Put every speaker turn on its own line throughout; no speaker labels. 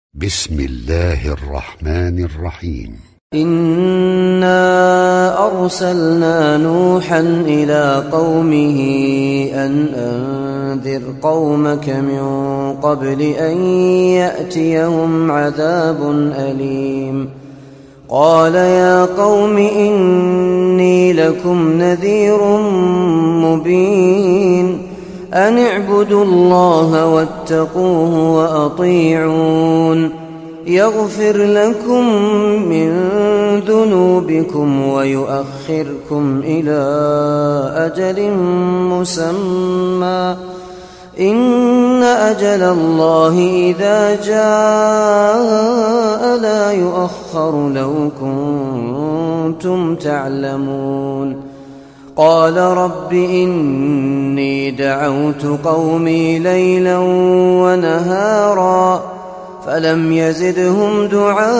بسم الله الرحمن الرحيم.
إنا أرسلنا نوحا إلى قومه أن أنذر قومك من قبل أن يأتيهم عذاب أليم. قال يا قوم إني لكم نذير مبين أن اعبدوا الله واتقوه وأطيعون يغفر لكم من ذنوبكم ويؤخركم إلى أجل مسمى إن أجل الله إذا جاء لا يؤخر لو كنتم تعلمون. قال رب إني دعوت قومي ليلا ونهارا فلم يزدهم دعائي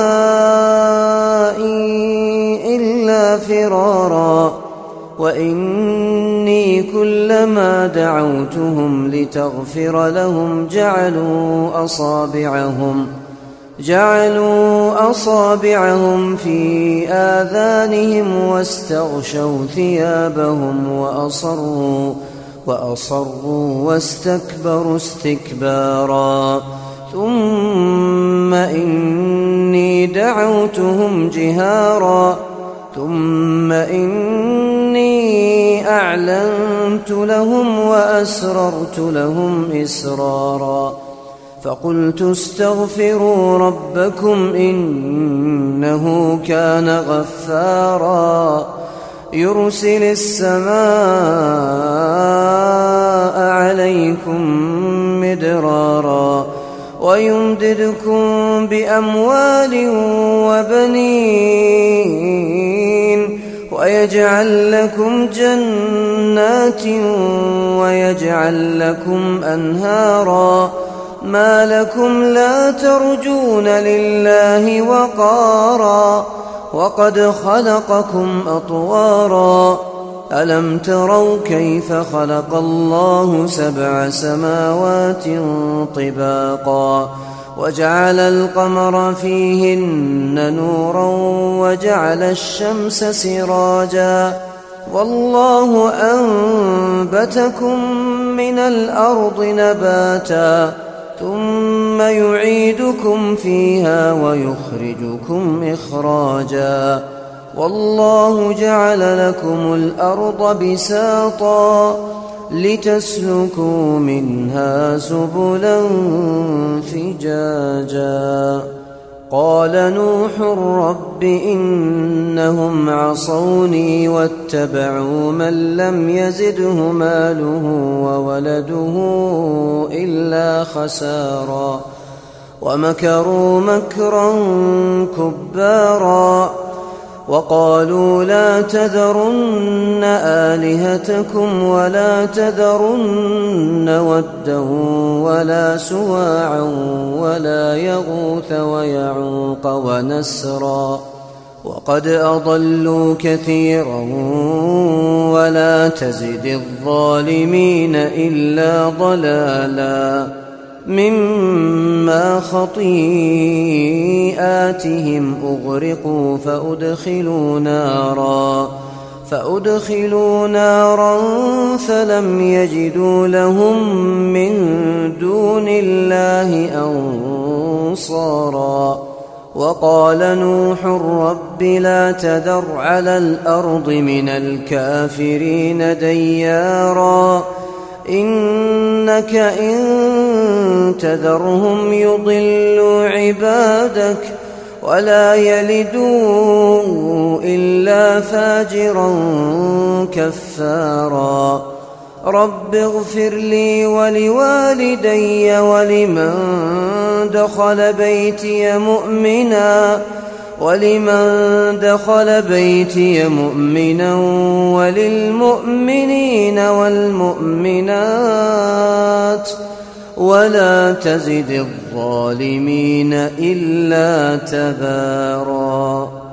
إلا فرارا وإني كلما دعوتهم لتغفر لهم جعلوا أصابعهم في آذانهم واستغشوا ثيابهم وأصروا واستكبروا استكبارا. ثم إني دعوتهم جهارا ثم إني أعلنت لهم وأسررت لهم إسرارا. فقلت استغفروا ربكم إنه كان غفارا يرسل السماء عليكم مدرارا ويمددكم بأموال وبنين ويجعل لكم جنات ويجعل لكم أنهارا. ما لكم لا ترجون لله وقارا وقد خلقكم أطوارا. ألم تروا كيف خلق الله 7 سماوات طباقا وجعل القمر فيهن نورا وجعل الشمس سراجا والله أنبتكم من الأرض نباتا ثم يعيدكم فيها ويخرجكم إخراجا والله جعل لكم الأرض بساطا لتسلكوا منها سبلا فجاجا. قال نوح رب إنهم عصوني واتبعوا من لم يزده ماله وولده إلا خسارا ومكروا مكرا كبارا وقالوا لا تذرن آلهتكم ولا تذرن ودا ولا سواعا ولا يغوث ويعوق ونسرا وقد أضلوا كثيرا ولا تزد الظالمين إلا ضلالا مما خطيئاتهم أغرقوا فأدخلوا نارا فلم يجدوا لهم من دون الله أنصارا. وقال نوح رب لا تذر على الأرض من الكافرين ديارا إنك إن تذرهم يضلوا عبادك ولا يلدوا إلا فاجرا كفارا. رب اغفر لي ولوالدي ولمن دخل بيتي مؤمنا وللمؤمنين والمؤمنات ولا تزد الظالمين إلا تبارا.